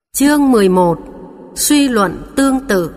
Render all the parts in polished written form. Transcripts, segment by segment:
Chương 11. Suy luận tương tự.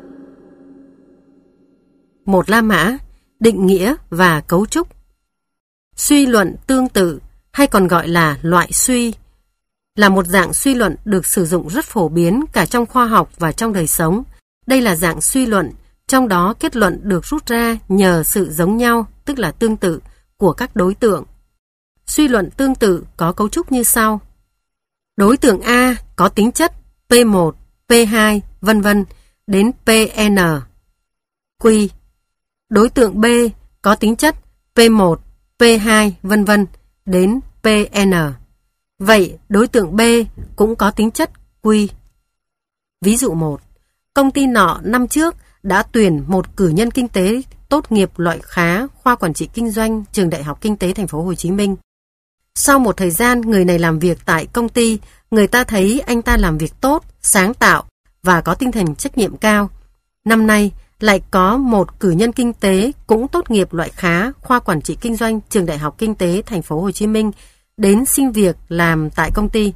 Một La Mã, định nghĩa và cấu trúc. Suy luận tương tự, hay còn gọi là loại suy, là một dạng suy luận được sử dụng rất phổ biến cả trong khoa học và trong đời sống. Đây là dạng suy luận, trong đó kết luận được rút ra nhờ sự giống nhau, tức là tương tự, của các đối tượng. Suy luận tương tự có cấu trúc như sau. Đối tượng A có tính chất P1, P2, vân vân đến Pn. Q. Đối tượng B có tính chất P1, P2, vân vân đến Pn. Vậy đối tượng B cũng có tính chất Q. Ví dụ 1. Công ty nọ năm trước đã tuyển một cử nhân kinh tế tốt nghiệp loại khá khoa quản trị kinh doanh trường Đại học Kinh tế Thành phố Hồ Chí Minh. Sau một thời gian người này làm việc tại công ty, người ta thấy anh ta làm việc tốt, sáng tạo và có tinh thần trách nhiệm cao. Năm nay lại có một cử nhân kinh tế cũng tốt nghiệp loại khá khoa quản trị kinh doanh trường Đại học Kinh tế Thành phố Hồ Chí Minh đến xin việc làm tại công ty.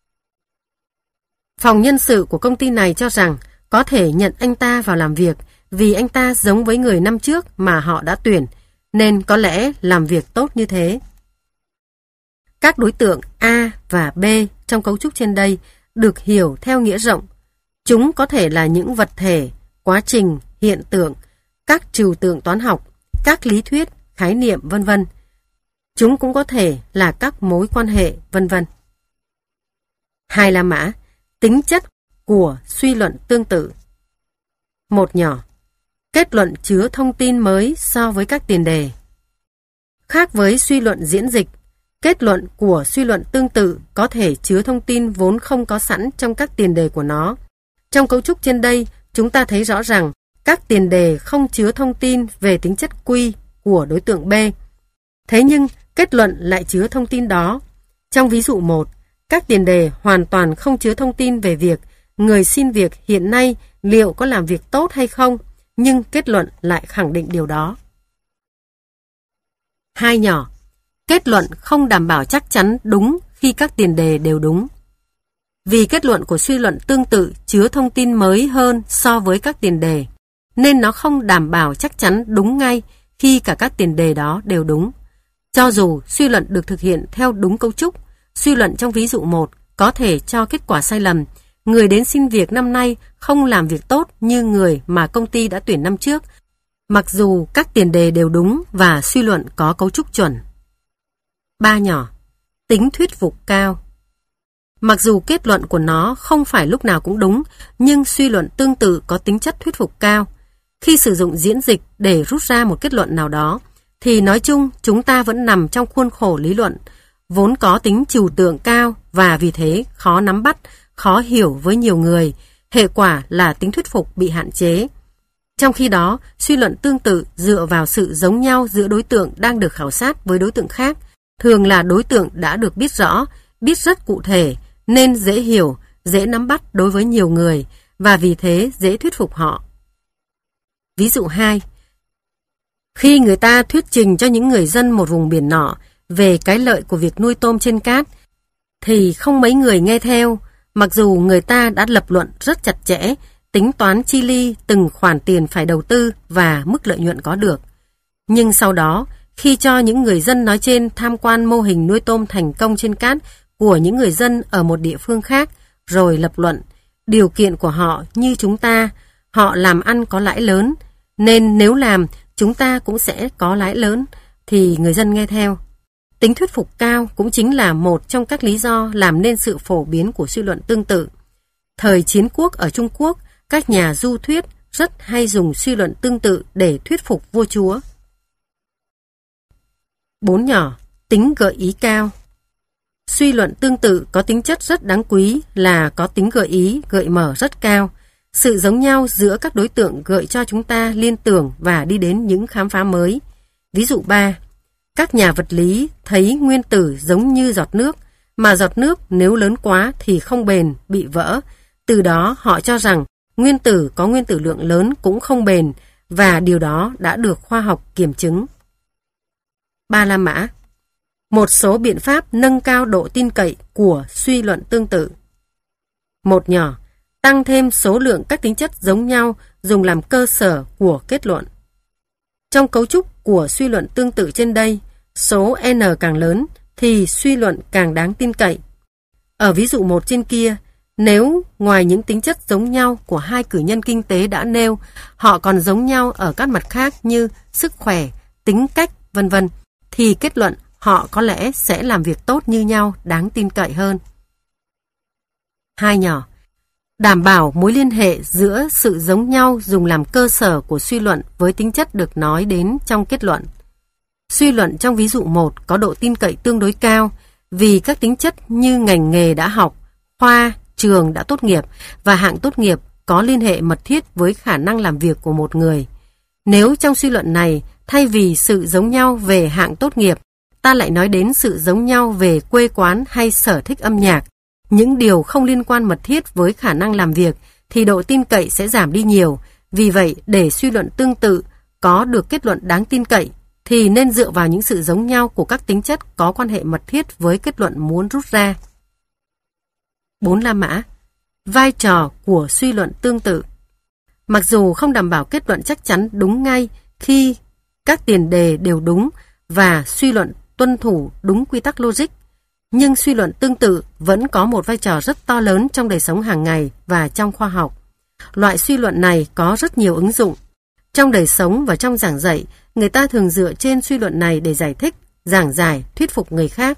Phòng nhân sự của công ty này cho rằng có thể nhận anh ta vào làm việc vì anh ta giống với người năm trước mà họ đã tuyển, nên có lẽ làm việc tốt như thế. Các đối tượng A và B trong cấu trúc trên đây được hiểu theo nghĩa rộng. Chúng có thể là những vật thể, quá trình, hiện tượng, các trừu tượng toán học, các lý thuyết, khái niệm, vân vân. Chúng cũng có thể là các mối quan hệ, vân vân. 2 La Mã, tính chất của suy luận tương tự. Một nhỏ, kết luận chứa thông tin mới so với các tiền đề. Khác với suy luận diễn dịch, kết luận của suy luận tương tự có thể chứa thông tin vốn không có sẵn trong các tiền đề của nó. Trong cấu trúc trên đây, chúng ta thấy rõ rằng các tiền đề không chứa thông tin về tính chất Q của đối tượng B. Thế nhưng, kết luận lại chứa thông tin đó. Trong ví dụ 1, các tiền đề hoàn toàn không chứa thông tin về việc người xin việc hiện nay liệu có làm việc tốt hay không, nhưng kết luận lại khẳng định điều đó. 2 nhỏ, kết luận không đảm bảo chắc chắn đúng khi các tiền đề đều đúng. Vì kết luận của suy luận tương tự chứa thông tin mới hơn so với các tiền đề, nên nó không đảm bảo chắc chắn đúng ngay khi cả các tiền đề đó đều đúng. Cho dù suy luận được thực hiện theo đúng cấu trúc, suy luận trong ví dụ 1 có thể cho kết quả sai lầm. Người đến xin việc năm nay không làm việc tốt như người mà công ty đã tuyển năm trước, mặc dù các tiền đề đều đúng và suy luận có cấu trúc chuẩn. 3 nhỏ, tính thuyết phục cao. Mặc dù kết luận của nó không phải lúc nào cũng đúng, nhưng suy luận tương tự có tính chất thuyết phục cao. Khi sử dụng diễn dịch để rút ra một kết luận nào đó, thì nói chung chúng ta vẫn nằm trong khuôn khổ lý luận, vốn có tính trừu tượng cao và vì thế khó nắm bắt, khó hiểu với nhiều người, hệ quả là tính thuyết phục bị hạn chế. Trong khi đó, suy luận tương tự dựa vào sự giống nhau giữa đối tượng đang được khảo sát với đối tượng khác, thường là đối tượng đã được biết rõ, biết rất cụ thể, nên dễ hiểu, dễ nắm bắt đối với nhiều người, và vì thế dễ thuyết phục họ. Ví dụ 2. Khi người ta thuyết trình cho những người dân một vùng biển nọ về cái lợi của việc nuôi tôm trên cát, thì không mấy người nghe theo, mặc dù người ta đã lập luận rất chặt chẽ, tính toán chi li từng khoản tiền phải đầu tư và mức lợi nhuận có được. Nhưng sau đó, khi cho những người dân nói trên tham quan mô hình nuôi tôm thành công trên cát của những người dân ở một địa phương khác, rồi lập luận, điều kiện của họ như chúng ta, họ làm ăn có lãi lớn, nên nếu làm, chúng ta cũng sẽ có lãi lớn, thì người dân nghe theo. Tính thuyết phục cao cũng chính là một trong các lý do làm nên sự phổ biến của suy luận tương tự. Thời chiến quốc ở Trung Quốc, các nhà du thuyết rất hay dùng suy luận tương tự để thuyết phục vua chúa. 4 nhỏ, tính gợi ý cao. Suy luận tương tự có tính chất rất đáng quý là có tính gợi ý, gợi mở rất cao. Sự giống nhau giữa các đối tượng gợi cho chúng ta liên tưởng và đi đến những khám phá mới. Ví dụ 3. Các nhà vật lý thấy nguyên tử giống như giọt nước, mà giọt nước nếu lớn quá thì không bền, bị vỡ. Từ đó họ cho rằng nguyên tử có nguyên tử lượng lớn cũng không bền, và điều đó đã được khoa học kiểm chứng. 3 La Mã, một số biện pháp nâng cao độ tin cậy của suy luận tương tự. Một nhỏ, tăng thêm số lượng các tính chất giống nhau dùng làm cơ sở của kết luận. Trong cấu trúc của suy luận tương tự trên đây, số n càng lớn thì suy luận càng đáng tin cậy. Ở ví dụ 1 trên kia, nếu ngoài những tính chất giống nhau của hai cử nhân kinh tế đã nêu, họ còn giống nhau ở các mặt khác như sức khỏe, tính cách, vân vân, thì kết luận họ có lẽ sẽ làm việc tốt như nhau đáng tin cậy hơn. 2 nhỏ, đảm bảo mối liên hệ giữa sự giống nhau dùng làm cơ sở của suy luận với tính chất được nói đến trong kết luận. Suy luận trong ví dụ 1 có độ tin cậy tương đối cao vì các tính chất như ngành nghề đã học, khoa, trường đã tốt nghiệp và hạng tốt nghiệp có liên hệ mật thiết với khả năng làm việc của một người. Nếu trong suy luận này, thay vì sự giống nhau về hạng tốt nghiệp, ta lại nói đến sự giống nhau về quê quán hay sở thích âm nhạc, những điều không liên quan mật thiết với khả năng làm việc, thì độ tin cậy sẽ giảm đi nhiều. Vì vậy, để suy luận tương tự có được kết luận đáng tin cậy, thì nên dựa vào những sự giống nhau của các tính chất có quan hệ mật thiết với kết luận muốn rút ra. 4 La Mã. Vai trò của suy luận tương tự. Mặc dù không đảm bảo kết luận chắc chắn đúng ngay khi các tiền đề đều đúng và suy luận tuân thủ đúng quy tắc logic, nhưng suy luận tương tự vẫn có một vai trò rất to lớn trong đời sống hàng ngày và trong khoa học. Loại suy luận này có rất nhiều ứng dụng. Trong đời sống và trong giảng dạy, người ta thường dựa trên suy luận này để giải thích, giảng giải, thuyết phục người khác.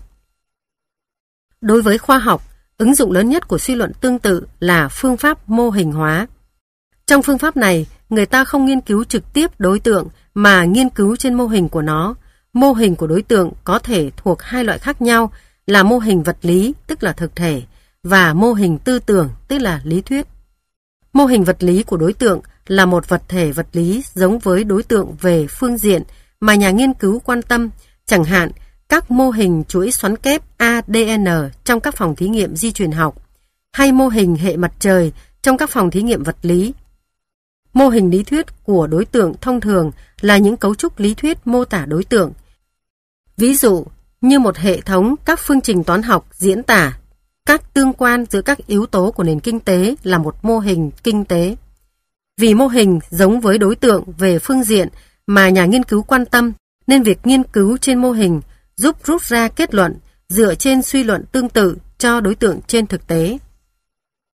Đối với khoa học, ứng dụng lớn nhất của suy luận tương tự là phương pháp mô hình hóa. Trong phương pháp này, người ta không nghiên cứu trực tiếp đối tượng mà nghiên cứu trên mô hình của nó. Mô hình của đối tượng có thể thuộc hai loại khác nhau là mô hình vật lý, tức là thực thể, và mô hình tư tưởng, tức là lý thuyết. Mô hình vật lý của đối tượng là một vật thể vật lý giống với đối tượng về phương diện mà nhà nghiên cứu quan tâm, chẳng hạn các mô hình chuỗi xoắn kép ADN trong các phòng thí nghiệm di truyền học, hay mô hình hệ mặt trời trong các phòng thí nghiệm vật lý. Mô hình lý thuyết của đối tượng thông thường là những cấu trúc lý thuyết mô tả đối tượng. Ví dụ, như một hệ thống các phương trình toán học diễn tả các tương quan giữa các yếu tố của nền kinh tế là một mô hình kinh tế. Vì mô hình giống với đối tượng về phương diện mà nhà nghiên cứu quan tâm, nên việc nghiên cứu trên mô hình giúp rút ra kết luận dựa trên suy luận tương tự cho đối tượng trên thực tế.